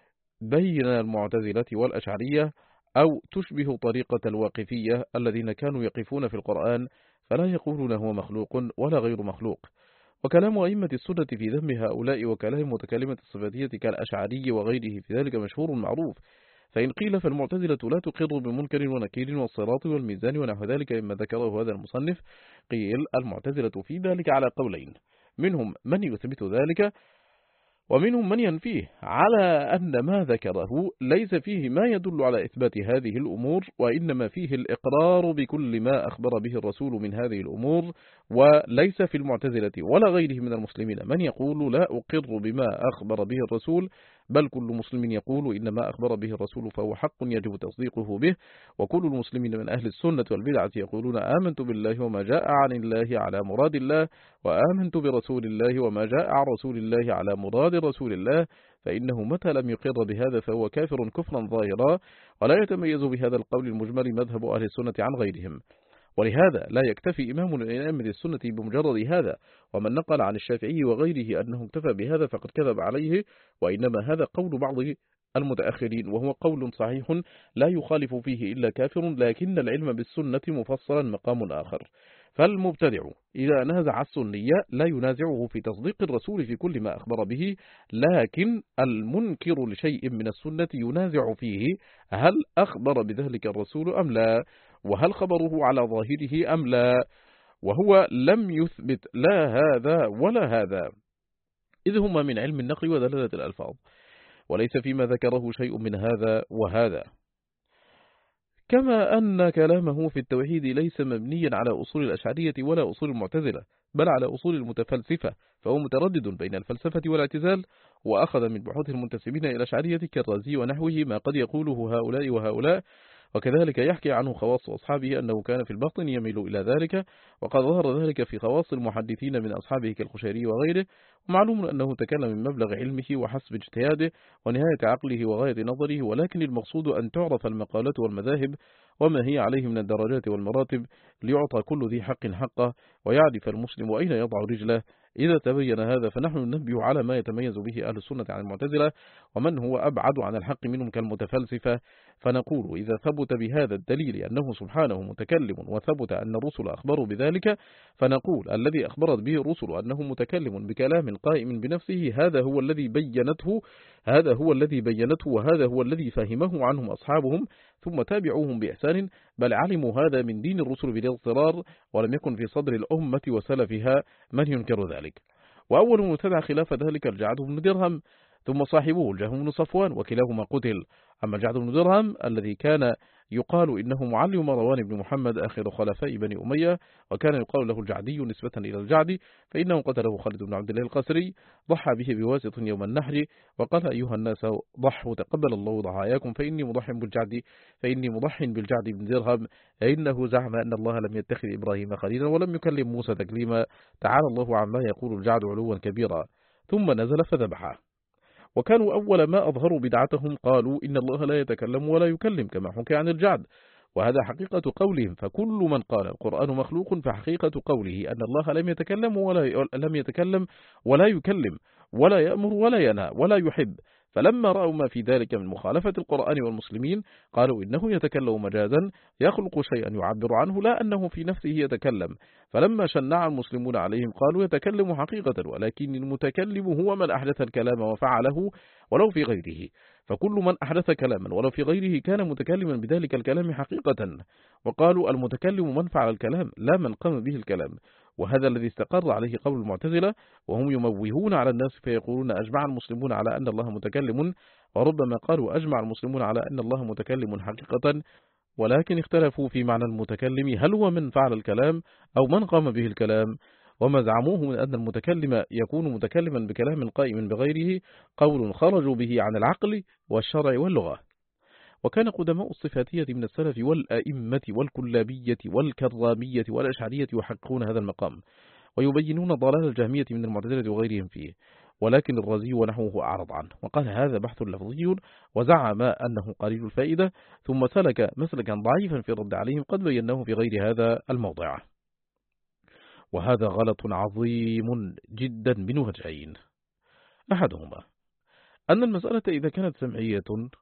بين المعتزلة والأشعرية، أو تشبه طريقة الواقفية الذين كانوا يقفون في القرآن فلا يقولون هو مخلوق ولا غير مخلوق. وكلام أئمة السنة في ذم هؤلاء وكلام متكلمة الصفاتية كالأشعري وغيره في ذلك مشهور معروف. فإن قيل فالمعتزلة لا تقر بمنكر ونكير والصراط والميزان ونحو ذلك مما ذكره هذا المصنف، قيل المعتزلة في ذلك على قولين، منهم من يثبت ذلك ومنهم من ينفيه، على أن ما ذكره ليس فيه ما يدل على إثبات هذه الأمور، وإنما فيه الإقرار بكل ما أخبر به الرسول من هذه الأمور. وليس في المعتزلة ولا غيره من المسلمين من يقول لا أقر بما أخبر به الرسول، بل كل مسلم يقول إن ما أخبر به الرسول فهو حق يجب تصديقه به. وكل المسلمين من أهل السنة والبدعة يقولون آمنت بالله وما جاء عن الله على مراد الله، وآمنت برسول الله وما جاء عن رسول الله على مراد رسول الله، فإنه متى لم يقر بهذا فهو كافر كفرا ظاهرا، ولا يتميز بهذا القول المجمل مذهب أهل السنة عن غيرهم. ولهذا لا يكتفي إمام من أئمة السنة بمجرد هذا، ومن نقل عن الشافعي وغيره أنه اكتفى بهذا فقد كذب عليه، وإنما هذا قول بعض المتأخرين وهو قول صحيح لا يخالف فيه إلا كافر، لكن العلم بالسنة مفصلا مقام آخر. فالمبتدع إذا نازع السنية لا ينازعه في تصديق الرسول في كل ما أخبر به، لكن المنكر لشيء من السنة ينازع فيه هل أخبر بذلك الرسول أم لا، وهل خبره على ظاهره أم لا، وهو لم يثبت لا هذا ولا هذا، إذ هما من علم النقل ودلالة الألفاظ، وليس فيما ذكره شيء من هذا وهذا. كما أن كلامه في التوحيد ليس مبنيا على أصول الأشعرية ولا أصول المعتزلة، بل على أصول المتفلسفة، فهو متردد بين الفلسفة والاعتزال، وأخذ من بحوث المنتسبين إلى الأشعرية كالرازي ونحوه ما قد يقوله هؤلاء وهؤلاء. وكذلك يحكي عنه خواص أصحابه أنه كان في الباطن يميل إلى ذلك، وقد ظهر ذلك في خواص المحدثين من أصحابه كالخشيري وغيره. ومعلوم أنه تكلم من مبلغ علمه وحسب اجتهاده ونهاية عقله وغاية نظره، ولكن المقصود أن تعرف المقالات والمذاهب وما هي عليه من الدرجات والمراتب ليعطى كل ذي حق حقه ويعرف المسلم أين يضع رجله. إذا تبين هذا فنحن ننبه على ما يتميز به أهل السنة عن المعتزلة ومن هو أبعد عن الحق منهم كالمتفلسفة، فنقول إذا ثبت بهذا الدليل أنه سبحانه متكلم وثبت أن الرسل أخبروا بذلك، فنقول الذي أخبرت به الرسل أنه متكلم بكلام قائم بنفسه هذا هو الذي بينته وهذا هو الذي فهمه عنهم أصحابهم ثم تابعوهم بإحسان، بل علموا هذا من دين الرسل بالاضطرار، ولم يكن في صدر الأمة وسلفها من ينكر ذلك. وأول من ابتدع خلاف ذلك الجعد بن درهم، ثم صاحبه الجهم بن صفوان، وكلاهما قتل. أما الجعد بن درهم الذي كان يقال إنه معلم مروان بن محمد آخر خلفاء بني أمية، وكان يقال له الجعدي نسبة إلى الجعد، فإنه قتله خالد بن عبد الله القسري، ضحى به بواسط يوم النحر، وقال أيها الناس ضحوا تقبل الله ضحاياكم فإني مضح بالجعد بن درهم، إنه زعم أن الله لم يتخذ إبراهيم خليلا ولم يكلم موسى تكليما، تعالى الله عما يقول الجعد علوا كبيرا، ثم نزل فذبحه. وكانوا أول ما أظهروا بدعتهم قالوا إن الله لا يتكلم ولا يكلم كما حكي عن الجعد، وهذا حقيقة قولهم، فكل من قال القرآن مخلوق فحقيقة قوله أن الله لم يتكلم ولا يكلم ولا يأمر ولا ينهى ولا يحب. فلما رأوا ما في ذلك من مخالفة القرآن والمسلمين قالوا إنه يتكلم مجازا يخلق شيئا يعبر عنه لا أنه في نفسه يتكلم. فلما شنع المسلمون عليهم قالوا يتكلم حقيقة، ولكن المتكلم هو من أحدث الكلام وفعله ولو في غيره، فكل من أحدث كلاما ولو في غيره كان متكلما بذلك الكلام حقيقة. وقالوا المتكلم من فعل الكلام لا من قام به الكلام، وهذا الذي استقر عليه قول المعتزلة، وهم يموهون على الناس فيقولون أجمع المسلمون على أن الله متكلم، وربما قالوا أجمع المسلمون على أن الله متكلم حقيقة، ولكن اختلفوا في معنى المتكلم هل هو من فعل الكلام أو من قام به الكلام. وما زعموه من أن المتكلم يكون متكلما بكلام قائم بغيره قول خرجوا به عن العقل والشرع واللغة. وكان قدماء الصفاتية من السلف والأئمة والكلابية والكرامية والأشعرية يحققون هذا المقام ويبينون ضلال الجهمية من المعتزلة وغيرهم فيه، ولكن الرازي ونحوه أعرض عنه وقال هذا بحث لفظي، وزعم أنه قليل الفائدة، ثم سلك مسلكا ضعيفا في الرد عليهم قد بيناه في غير هذا الموضع. وهذا غلط عظيم جدا من وجهين. أحدهما أن المسألة إذا كانت سمعية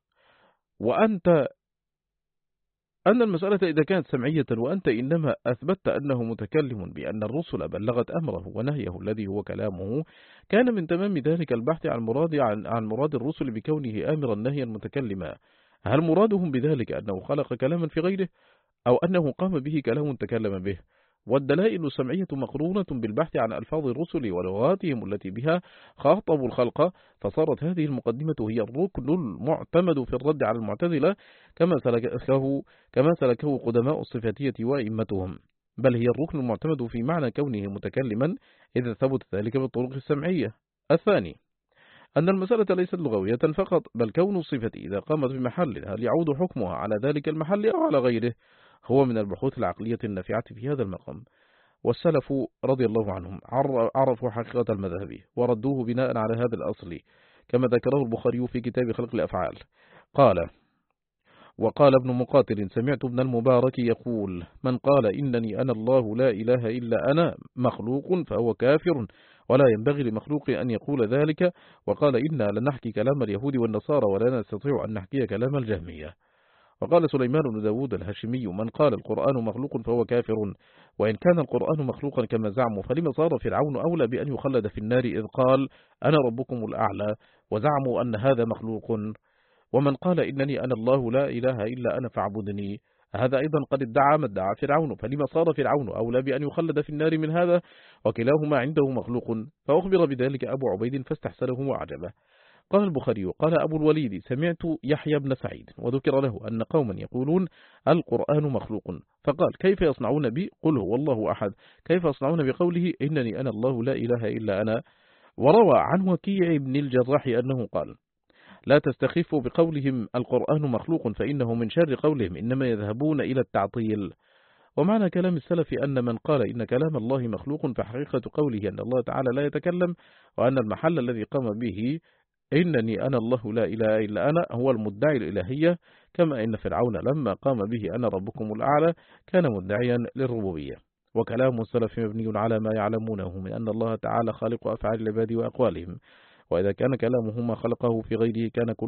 وأنت إنما أثبتت أنه متكلم بأن الرسل بلغت أمره ونهيه الذي هو كلامه، كان من تمام ذلك البحث عن مراد الرسل بكونه آمرا نهيا متكلما. هل مرادهم بذلك أنه خلق كلاما في غيره أو أنه قام به كلام تكلم به؟ والدلائل السمعية مقرونة بالبحث عن ألفاظ الرسل ولغاتهم التي بها خاطبوا الخلق، فصارت هذه المقدمة هي الركن المعتمد في الرد على المعتزلة كما سلكه قدماء الصفاتية وإمتهم، بل هي الركن المعتمد في معنى كونه متكلما إذا ثبت ذلك بالطرق السمعية. الثاني أن المسألة ليست لغوية فقط، بل كون الصفة إذا قامت بمحل هل يعود حكمها على ذلك المحل أو على غيره هو من البحوث العقلية النافعة في هذا المقام. والسلف رضي الله عنهم عرفوا حقيقة المذهب وردوه بناء على هذا الأصل، كما ذكره البخاري في كتاب خلق الأفعال وقال ابن مقاتل سمعت ابن المبارك يقول من قال إنني أنا الله لا إله إلا أنا مخلوق فهو كافر ولا ينبغي لمخلوق أن يقول ذلك. وقال إنا لنحكي كلام اليهود والنصارى ولا نستطيع أن نحكي كلام الجهمية. وقال سليمان بن داود الهاشمي من قال القرآن مخلوق فهو كافر، وإن كان القرآن مخلوقا كما زعموا فلما صار فرعون أولى بأن يخلد في النار إذ قال أنا ربكم الأعلى وزعموا أن هذا مخلوق. ومن قال إنني أنا الله لا إله إلا أنا فاعبدني هذا أيضا قد ادعى ما ادعى فرعون، فلما صار فرعون أولى بأن يخلد في النار من هذا، وكلاهما عنده مخلوق. فأخبر بذلك أبو عبيد فاستحسنه وعجبه. قال البخاري قال أبو الوليد سمعت يحيى بن سعيد وذكر له أن قوما يقولون القرآن مخلوق، فقال كيف يصنعون بي قل هو الله أحد، كيف يصنعون بقوله إنني أنا الله لا إله إلا أنا. وروى عن وكيع بن الجراح أنه قال لا تستخفوا بقولهم القرآن مخلوق فإنه من شر قولهم إنما يذهبون إلى التعطيل. ومعنى كلام السلف أن من قال إن كلام الله مخلوق فحقيقة قوله أن الله تعالى لا يتكلم، وأن المحل الذي قام به إنني أنا الله لا إله إلا أنا هو المدعي الإلهية، كما إن فرعون لما قام به أنا ربكم الأعلى كان مدعيا للربوبية. وكلام السلف مبني على ما يعلمونه من أن الله تعالى خالق أفعال العباد وأقوالهم، وإذا كان كلامه ما خلقه في غيره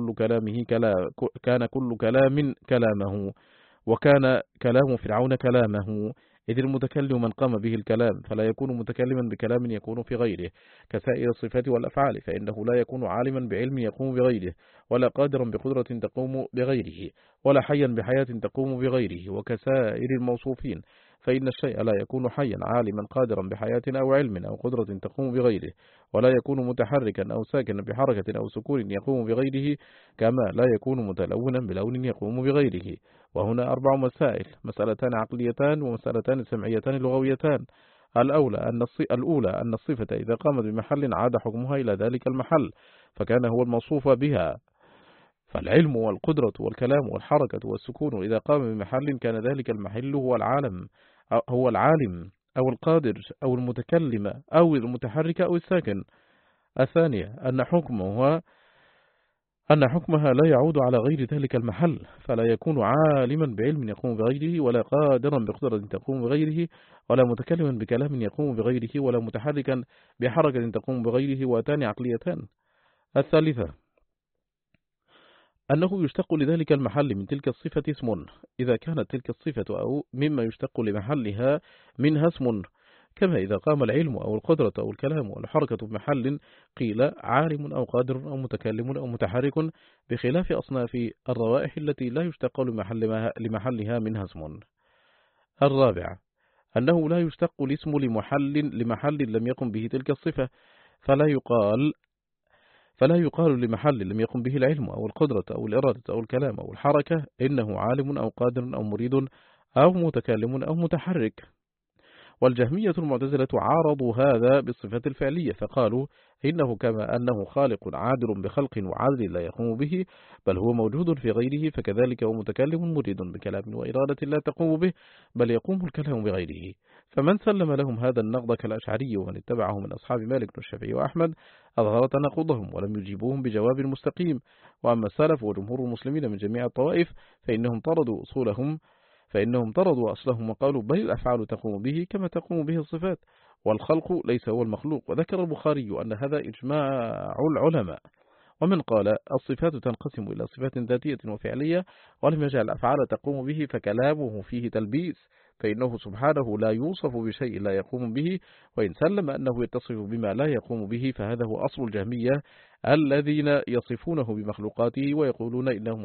كان كل كلام كلامه، وكان كلام فرعون كلامه، إذ المتكلم من قام به الكلام فلا يكون متكلما بكلام يكون في غيره، كسائر الصفات والأفعال، فإنه لا يكون عالما بعلم يقوم بغيره، ولا قادرا بقدرة تقوم بغيره، ولا حيا بحياة تقوم بغيره، وكسائر الموصوفين، فإن الشيء لا يكون حيا عالما قادرا بحياة أو علم أو قدرة تقوم بغيره، ولا يكون متحركا أو ساكنا بحركة أو سكون يقوم بغيره، كما لا يكون متلونا بلون يقوم بغيره. وهنا 4 مسائل: مسألتان عقليتان ومسألتان سمعيتان لغويتان. الأولى أن الصفة إذا قامت بمحل عاد حكمها إلى ذلك المحل، فكان هو الموصوف بها، فالعلم والقدرة والكلام والحركة والسكون إذا قام بمحل كان ذلك المحل هو العالم أو القادر أو المتكلم أو المتحرك أو الساكن. الثانية أن حكمها لا يعود على غير ذلك المحل، فلا يكون عالما بعلم يقوم بغيره، ولا قادرا بقدرة تقوم بغيره، ولا متكلما بكلام يقوم بغيره، ولا متحركا بحركة تقوم بغيره. واتان عقليتان. الثالثة أنه يشتق لذلك المحل من تلك الصفة اسم، إذا كانت تلك الصفة أو مما يشتق لمحلها منها اسم، كما إذا قام العلم أو القدرة أو الكلام والحركة بمحل قيل عالم أو قادر أو متكلم أو متحرك، بخلاف أصناف الروائح التي لا يشتق لمحلها منها اسم. الرابع أنه لا يشتق الاسم لمحل لم يقم به تلك الصفة، فلا يقال لمحل لم يقم به العلم أو القدرة أو الإرادة أو الكلام أو الحركة إنه عالم أو قادر أو مريد أو متكلم أو متحرك. والجهمية المعتزلة عارضوا هذا بالصفة الفعلية، فقالوا إنه كما أنه خالق عادل بخلق وعدل لا يقوم به، بل هو موجود في غيره، فكذلك هو متكلم مريد بكلام وإرادة لا تقوم به، بل يقوم الكلام بغيره. فمن سلم لهم هذا النقد كالأشعري ومن اتبعه من أصحاب مالك والشافعي وأحمد أظهر تناقضهم ولم يجيبوهم بجواب مستقيم. وأما السلف وجمهور المسلمين من جميع الطوائف فإنهم طردوا أصلهم وقالوا بل الأفعال تقوم به كما تقوم به الصفات، والخلق ليس هو المخلوق. وذكر البخاري أن هذا إجماع العلماء. ومن قال الصفات تنقسم إلى صفات ذاتية وفعلية، ولم يجعل الأفعال تقوم به فكلامه فيه تلبيس، فإنه سبحانه لا يوصف بشيء لا يقوم به، وإن سلم أنه يتصف بما لا يقوم به فهذا هو أصل الجهمية الذين يصفونه بمخلوقاته ويقولون إنه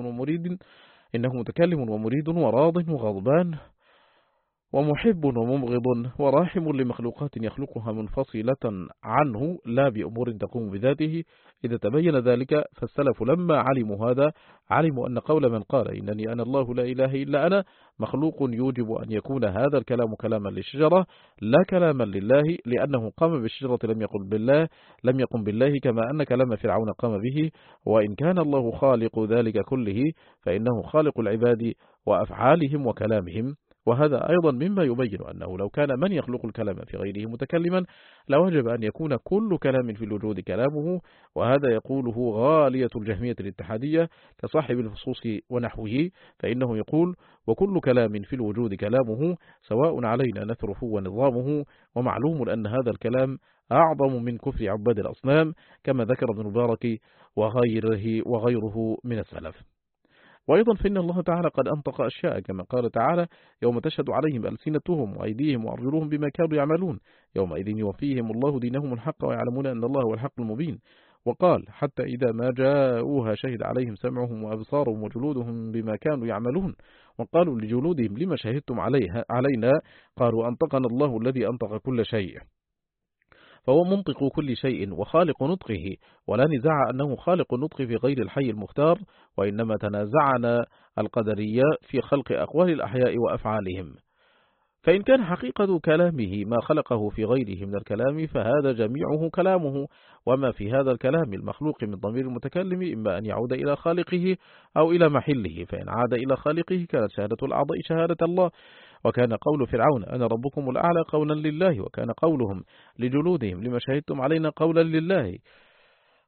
متكلم ومريد وراض وغضبان ومحب ومبغض وراحم لمخلوقات يخلقها منفصلة عنه لا بأمور تقوم بذاته. إذا تبين ذلك فالسلف لما علموا هذا علموا أن قول من قال إنني أنا الله لا إله إلا أنا مخلوق يوجب أن يكون هذا الكلام كلاما للشجرة لا كلاما لله، لأنه قام بالشجرة لم يقم بالله، كما أن كلام فرعون قام به. وإن كان الله خالق ذلك كله فإنه خالق العباد وأفعالهم وكلامهم. وهذا أيضا مما يبين أنه لو كان من يخلق الكلام في غيره متكلما لوجب أن يكون كل كلام في الوجود كلامه، وهذا يقوله غالية الجهمية الاتحادية كصاحب الفصوص ونحوه، فإنه يقول وكل كلام في الوجود كلامه سواء علينا نثره ونظامه. ومعلوم أن هذا الكلام أعظم من كفر عباد الأصنام، كما ذكر ابن المبارك وغيره من السلف. وأيضا فإن الله تعالى قد أنطق أشياء كما قال تعالى يوم تشهد عليهم ألسنتهم وأيديهم وأرجلهم بما كانوا يعملون يومئذ يوفيهم الله دينهم الحق ويعلمون أن الله هو الحق المبين. وقال حتى إذا ما جاءوها شهد عليهم سمعهم وأبصارهم وجلودهم بما كانوا يعملون وقالوا لجلودهم لما شهدتم علينا قالوا أنطقنا الله الذي أنطق كل شيء، فهو منطق كل شيء وخالق نطقه، ولا نزاع أنه خالق النطق في غير الحي المختار، وإنما تنازعنا القدرية في خلق أقوال الأحياء وأفعالهم. فإن كان حقيقة كلامه ما خلقه في غيره من الكلام فهذا جميعه كلامه، وما في هذا الكلام المخلوق من ضمير المتكلم إما أن يعود إلى خالقه أو إلى محله، فإن عاد إلى خالقه كانت شهادة الأعضاء شهادة الله. وكان قول فرعون أنا ربكم الأعلى قولا لله، وكان قولهم لجلودهم لما شهدتم علينا قولا لله.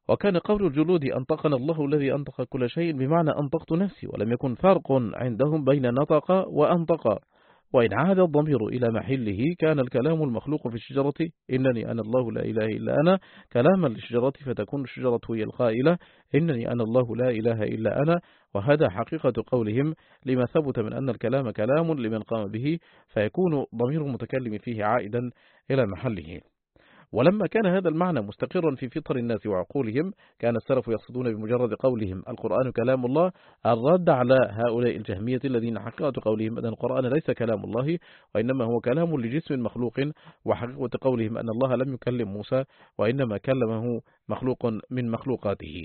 وكان قول الجلود أنطقنا الله الذي أنطق كل شيء بمعنى أنطقت نفسي، ولم يكن فرق عندهم بين نطق وأنطق. وإن عاد الضمير إلى محله كان الكلام المخلوق في الشجرة إنني أنا الله لا إله إلا أنا كلاما للشجرة، فتكون الشجرة هي القائلة إنني أنا الله لا إله إلا أنا. وهذا حقيقة قولهم، لما ثبت من أن الكلام كلام لمن قام به، فيكون ضمير المتكلم فيه عائدا إلى محله. ولما كان هذا المعنى مستقرا في فطر الناس وعقولهم، كان السلف يقصدون بمجرد قولهم القرآن كلام الله الرد على هؤلاء الجهمية الذين حقيقة قولهم أن القرآن ليس كلام الله وإنما هو كلام لجسم مخلوق، وحقيقة قولهم أن الله لم يكلم موسى وإنما كلمه مخلوق من مخلوقاته.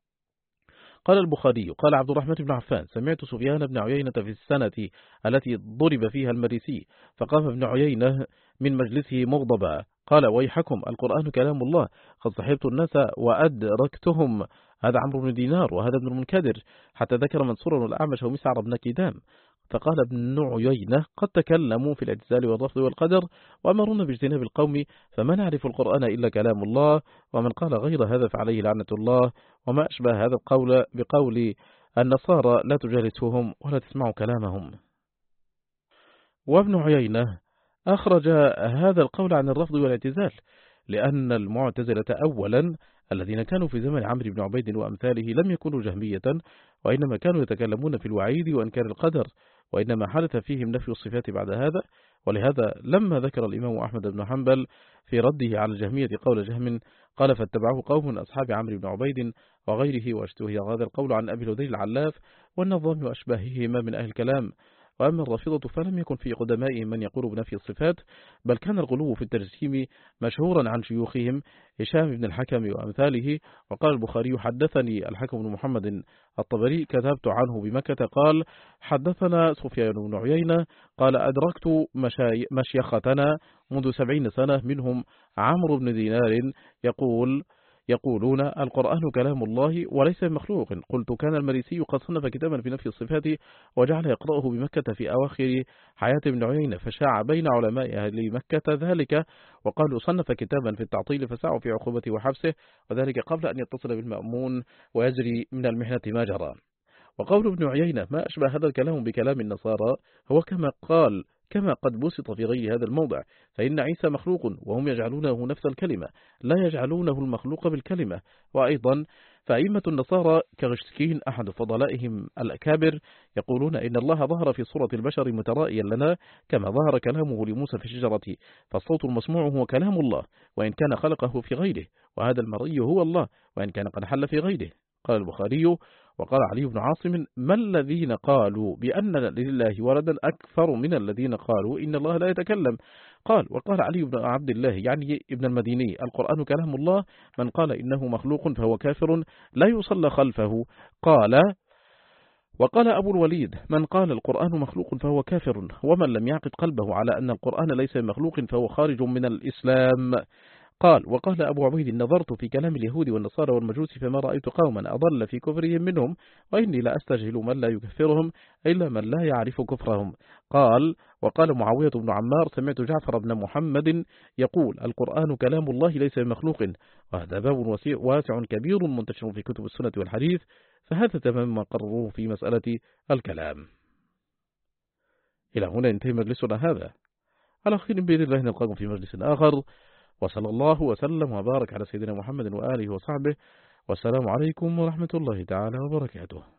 قال البخاري قال عبد الرحمن بن عفان سمعت سفيان بن عيينة في السنة التي ضرب فيها المريسي، فقام ابن عيينة من مجلسه مغضبا قال ويحكم القرآن كلام الله، قد صحبت الناس وأدركتهم، هذا عمرو بن دينار وهذا ابن المنكدر، حتى ذكر منصور والأعمش ومسعر بن كدام. فقال ابن عيينة قد تكلموا في الاعتزال والرفض والقدر وأمرونا باجتناب القوم، فما نعرف القرآن إلا كلام الله، ومن قال غير هذا فعليه لعنة الله. وما أشبه هذا القول بقول النصارى لا تجالسوهم ولا تسمعوا كلامهم. وابن عيينة أخرج هذا القول عن الرفض والاعتزال، لأن المعتزلة أولا الذين كانوا في زمن عمرو بن عبيد وأمثاله لم يكونوا جهمية، وإنما كانوا يتكلمون في الوعيد وإنكار القدر، وإنما حدث فيهم نفي الصفات بعد هذا. ولهذا لما ذكر الإمام أحمد بن حنبل في رده على الجهمية قول جهم قال فاتبعه قوم من أصحاب عمرو بن عبيد وغيره، واشتهي هذا القول عن أبي الهذيل العلاف والنظام وأشباههما من أهل الكلام. وأما الرافضة فلم يكن في قدمائهم من يقول بنفي الصفات، بل كان الغلو في التجسيم مشهورا عن شيوخهم هشام بن الحكم وأمثاله. وقال البخاري حدثني الحكم بن محمد الطبري كتبت عنه بمكة قال حدثنا سفيان بن عيينة قال أدركت مشيختنا منذ 70 سنة، منهم عمرو بن دينار يقولون القرآن كلام الله وليس مخلوق. قلت كان المريسي قد صنف كتابا في نفي الصفات وجعل يقرأه بمكة في أواخر حياة ابن عيينة، فشاع بين علماء أهل مكة ذلك، وقالوا صنف كتابا في التعطيل فسعوا في عقوبته وحبسه، وذلك قبل أن يتصل بالمأمون ويجري من المحنة ما جرى. وقول ابن عيينة ما أشبه هذا الكلام بكلام النصارى هو كما قد بسط في غير هذا الموضع، فإن عيسى مخلوق وهم يجعلونه نفس الكلمة، لا يجعلونه المخلوق بالكلمة. وأيضا فأئمة النصارى كغشتكين أحد فضلائهم الأكابر يقولون إن الله ظهر في صورة البشر مترائيا لنا كما ظهر كلامه لموسى في الشجرة، فالصوت المسموع هو كلام الله وإن كان خلقه في غيره، وهذا المرئي هو الله وإن كان قد حل في غيره. قال البخاري وقال علي بن عاصم ما الذين قالوا بأن لله ولدا أكثر من الذين قالوا إن الله لا يتكلم. قال وقال علي بن عبد الله يعني ابن المديني القرآن كلام الله، من قال إنه مخلوق فهو كافر لا يصلى خلفه. وقال أبو الوليد من قال القرآن مخلوق فهو كافر، ومن لم يعقد قلبه على أن القرآن ليس مخلوق فهو خارج من الإسلام. وقال أبو عبيد نظرت في كلام اليهود والنصارى والمجوس فما رأيت قوما أضل في كفرهم منهم، وإني لا أستجهل من لا يكفرهم إلا من لا يعرف كفرهم. وقال معاوية بن عمار سمعت جعفر بن محمد يقول القرآن كلام الله ليس بمخلوق، وهذا باب واسع كبير منتشر في كتب السنة والحديث، فهذا تمام ما قرروه في مسألة الكلام. إلى هنا ينتهي مجلسنا هذا، على خير بإذن الله نلقاكم في مجلس آخر، وصلى الله وسلم وبارك على سيدنا محمد وآله وصحبه، والسلام عليكم ورحمة الله تعالى وبركاته.